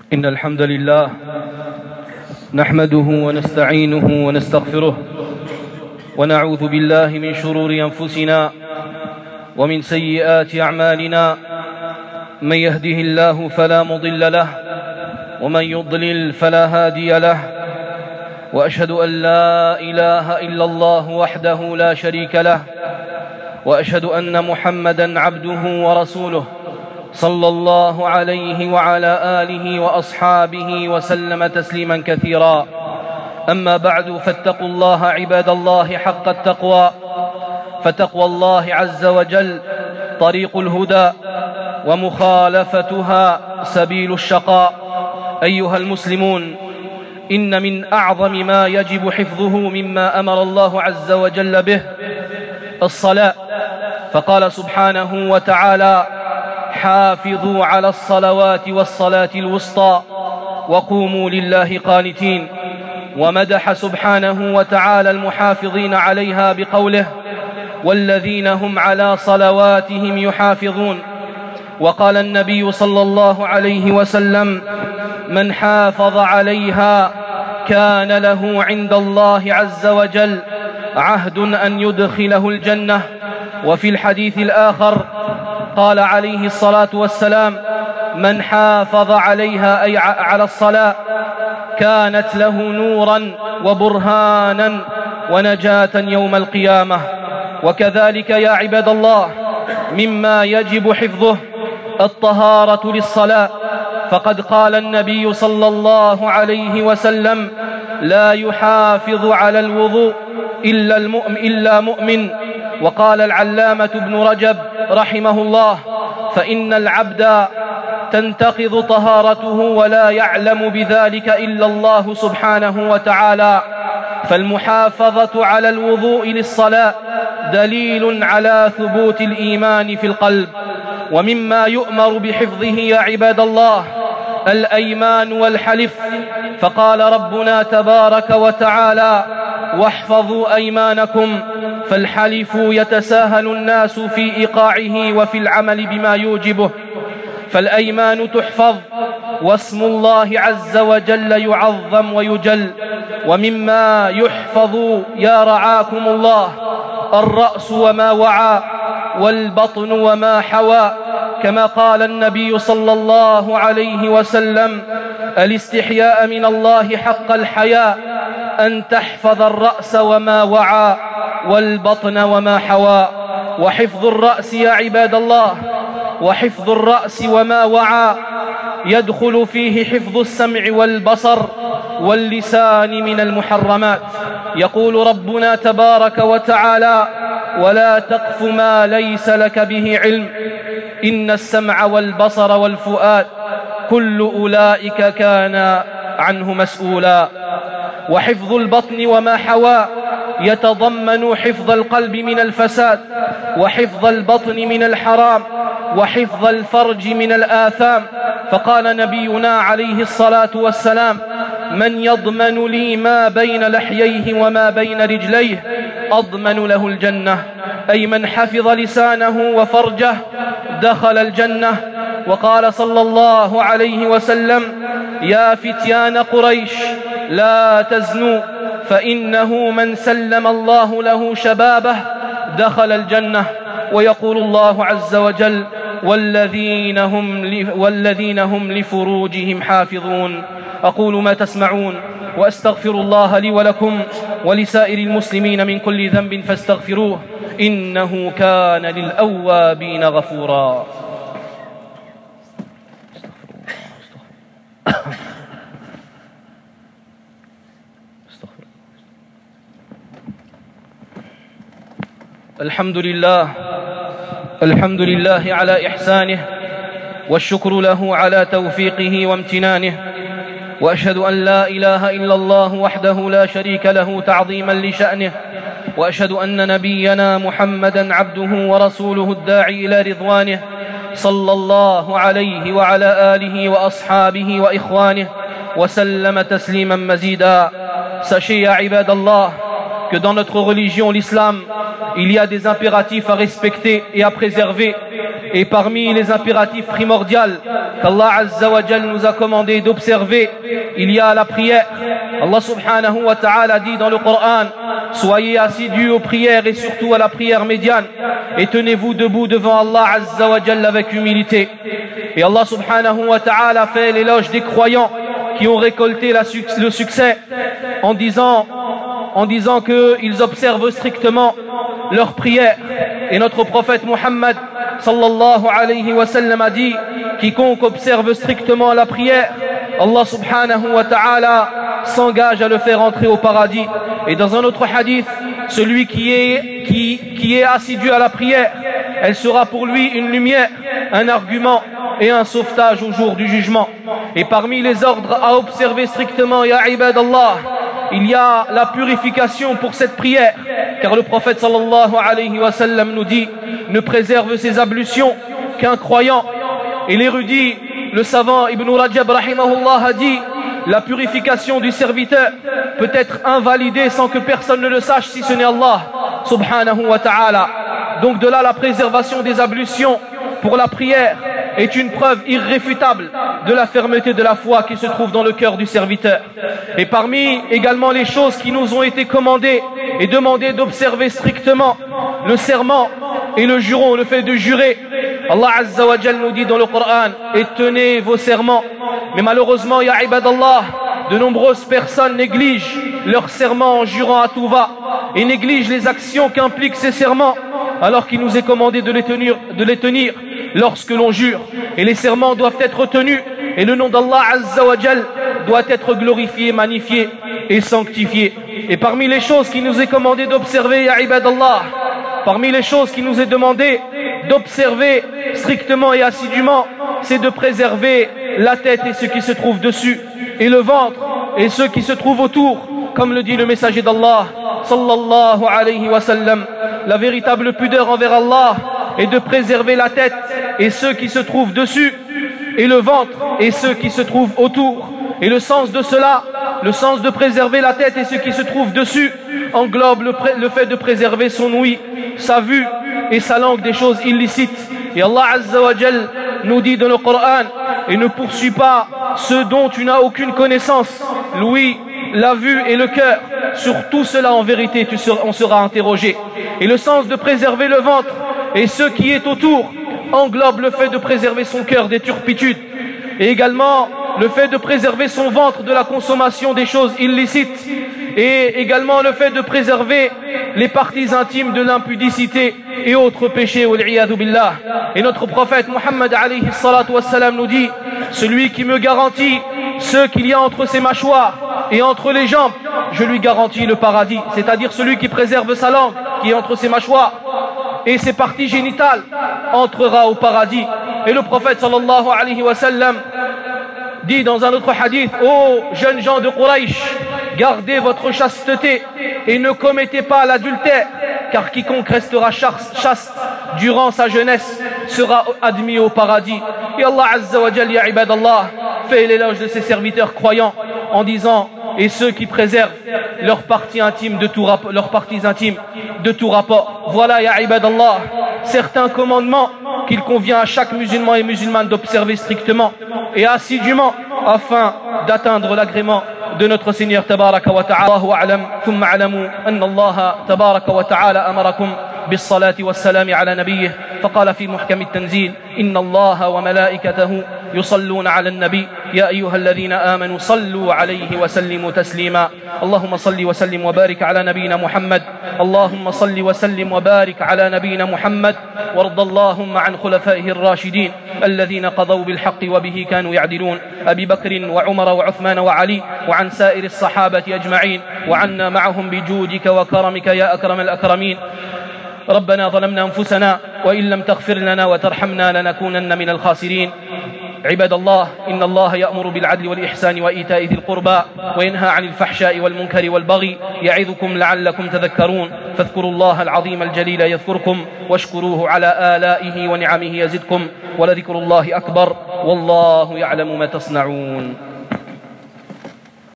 إن الحمد لله نحمده ونستعينه ونستغفره ونعوذ بالله من شرور أنفسنا ومن سيئات أعمالنا. من يهده الله فلا مضل له ومن يضلل فلا هادي له، وأشهد أن لا إله إلا الله وحده لا شريك له، وأشهد أن محمدًا عبده ورسوله صلى الله عليه وعلى آله وأصحابه وسلم تسليما كثيرا. أما بعد، فاتقوا الله عباد الله حق التقوى، فتقوى الله عز وجل طريق الهدى ومخالفتها سبيل الشقاء. أيها المسلمون، إن من أعظم ما يجب حفظه مما أمر الله عز وجل به الصلاة، فقال سبحانه وتعالى: حافظوا على الصلوات والصلاة الوسطى وقوموا لله قانتين. ومدح سبحانه وتعالى المحافظين عليها بقوله: والذين هم على صلواتهم يحافظون. وقال النبي صلى الله عليه وسلم: من حافظ عليها كان له عند الله عز وجل عهد أن يدخله الجنة. وفي الحديث الآخر قال عليه الصلاة والسلام: من حافظ عليها أي على الصلاة كانت له نورا وبرهانا ونجاة يوم القيامة. وكذلك يا عباد الله، مما يجب حفظه الطهارة للصلاة، فقد قال النبي صلى الله عليه وسلم: لا يحافظ على الوضوء إلا مؤمن. وقال العلامة ابن رجب رحمه الله: فإن العبد تنتقض طهارته ولا يعلم بذلك إلا الله سبحانه وتعالى. فالمحافظة على الوضوء للصلاة دليل على ثبوت الإيمان في القلب. ومما يؤمر بحفظه يا عباد الله الأيمان والحلف، فقال ربنا تبارك وتعالى: واحفظوا أيمانكم. فالحلف يتساهل الناس في إيقاعه وفي العمل بما يوجبه، فالأيمان تحفظ واسم الله عز وجل يعظم ويجل. ومما يحفظ يا رعاكم الله الرأس وما وعى والبطن وما حوى، كما قال النبي صلى الله عليه وسلم: الاستحياء من الله حق الحياء أن تحفظ الرأس وما وعى والبطن وما حوى. وحفظ الرأس يا عباد الله، وحفظ الرأس وما وعى يدخل فيه حفظ السمع والبصر واللسان من المحرمات. يقول ربنا تبارك وتعالى: ولا تقف ما ليس لك به علم إن السمع والبصر والفؤاد كل أولئك كان عنه مسؤولا. وحفظ البطن وما حوى يتضمن حفظ القلب من الفساد، وحفظ البطن من الحرام، وحفظ الفرج من الآثام. فقال نبينا عليه الصلاة والسلام: من يضمن لي ما بين لحييه وما بين رجليه أضمن له الجنة. أي من حفظ لسانه وفرجه دخل الجنة. وقال صلى الله عليه وسلم: يا فتيان قريش لا تزنوا، فإنه من سلم الله له شبابه دخل الجنة. ويقول الله عز وجل: والذين هم لفروجهم حافظون. أقول ما تسمعون وأستغفر الله لي ولكم ولسائر المسلمين من كل ذنب فاستغفروه إنه كان للأوابين غفورا. الحمد لله على إحسانه، والشكر له على توفيقه وامتنانه. وأشهد أن لا إله إلا الله وحده لا شريك له تعظيما لشأنه. وأشهد أن نبينا محمدا عبده ورسوله الداعي إلى رضوانه صلى الله عليه وعلى آله وأصحابه وإخوانه وسلم تسليما مزيدا. سشي عباد الله، que dans notre religion, l'islam, il y a des impératifs à respecter et à préserver. Et parmi les impératifs primordiaux qu'Allah Azza wa Jal nous a commandé d'observer, il y a la prière. Allah subhanahu wa ta'ala dit dans le Coran: soyez assidus aux prières et surtout à la prière médiane et tenez-vous debout devant Allah Azza wa Jal avec humilité. Et Allah subhanahu wa ta'ala fait l'éloge des croyants qui ont récolté le succès en disant qu'ils observent strictement leurs prières. Et notre prophète Muhammad sallallahu alayhi wa sallam a dit: quiconque observe strictement la prière, Allah subhanahu wa ta'ala s'engage à le faire entrer au paradis. Et dans un autre hadith, celui qui est assidu à la prière, elle sera pour lui une lumière, un argument et un sauvetage au jour du jugement. Et parmi les ordres à observer strictement, ya ibadallah, il y a la purification pour cette prière, car le prophète sallallahu alayhi wa sallam nous dit: ne préserve ses ablutions qu'un croyant. Et l'érudit, le savant Ibn Rajab rahimahullah a dit: la purification du serviteur peut être invalidée sans que personne ne le sache si ce n'est Allah subhanahu wa ta'ala. Donc de là, la préservation des ablutions pour la prière est une preuve irréfutable de la fermeté de la foi qui se trouve dans le cœur du serviteur. Et parmi également les choses qui nous ont été commandées et demandées d'observer strictement, le serment et le juron, le fait de jurer. Allah Azza wa Jal nous dit dans le Coran: et tenez vos serments. Mais malheureusement, ya ibadallah, de nombreuses personnes négligent leurs serments en jurant à tout va et négligent les actions qu'impliquent ces serments, alors qu'il nous est commandé de les tenir lorsque l'on jure. Et les serments doivent être tenus et le nom d'Allah Azza wa Jal doit être glorifié, magnifié et sanctifié. Et parmi les choses qui nous est commandé d'observer, ya ibadallah, parmi les choses qui nous est demandé d'observer strictement et assidûment, c'est de préserver la tête et ce qui se trouve dessus, et le ventre et ceux qui se trouvent autour, comme le dit le messager d'Allah sallallahu alayhi wa sallam. La véritable pudeur envers Allah est de préserver la tête et ceux qui se trouvent dessus, et le ventre et ceux qui se trouvent autour. Et le sens de cela, le sens de préserver la tête et ceux qui se trouvent dessus, englobe le fait de préserver son ouïe, sa vue et sa langue des choses illicites. Et Allah Azza wa Jal nous dit dans le Coran: et ne poursuis pas ce dont tu n'as aucune connaissance, l'ouïe, la vue et le cœur. Sur tout cela en vérité on sera interrogé. Et le sens de préserver le ventre et ce qui est autour englobe le fait de préserver son cœur des turpitudes, et également le fait de préserver son ventre de la consommation des choses illicites, et également le fait de préserver les parties intimes de l'impudicité et autres péchés, wal-iyadhu billah. Et notre prophète Muhammad alayhi salatu wassalam nous dit: celui qui me garantit ce qu'il y a entre ses mâchoires et entre les jambes, je lui garantis le paradis. C'est-à-dire celui qui préserve sa langue qui est entre ses mâchoires et ses parties génitales entrera au paradis. Et le prophète sallallahu alayhi wa sallam dit dans un autre hadith: ô jeunes gens de Quraysh, gardez votre chasteté et ne commettez pas l'adultère, car quiconque restera chaste durant sa jeunesse sera admis au paradis. Et Allah Azza wa Jal, ya ibadallah, fait l'éloge de ses serviteurs croyants en disant: et ceux qui préservent leurs parties intimes de tout rapport. Voilà, ya ibadallah, certains commandements qu'il convient à chaque musulman et musulmane d'observer strictement et assidûment afin d'atteindre l'agrément de notre Seigneur tabaraka wa ta'ala. Allahu a'lam, thumma a'lamu anna Allah tabaraka wa ta'ala amarakum بالصلاة والسلام على نبيه فقال في محكم التنزيل: إن الله وملائكته يصلون على النبي يا أيها الذين آمنوا صلوا عليه وسلموا تسليما. اللهم صل وسلم وبارك على نبينا محمد. اللهم صل وسلم وبارك على نبينا محمد. وارض اللهم عن خلفائه الراشدين الذين قضوا بالحق وبه كانوا يعدلون: أبي بكر وعمر وعثمان وعلي، وعن سائر الصحابة أجمعين، وعنا معهم بجودك وكرمك يا أكرم الأكرمين. ربنا ظلمنا أنفسنا وإن لم تغفر لنا وترحمنا لنكونن من الخاسرين. عباد الله، إن الله يأمر بالعدل والإحسان وإيتاء ذي القربى وينهى عن الفحشاء والمنكر والبغي يعظكم لعلكم تذكرون. فاذكروا الله العظيم الجليل يذكركم واشكروه على آلائه ونعمه يزدكم ولذكر الله أكبر والله يعلم ما تصنعون.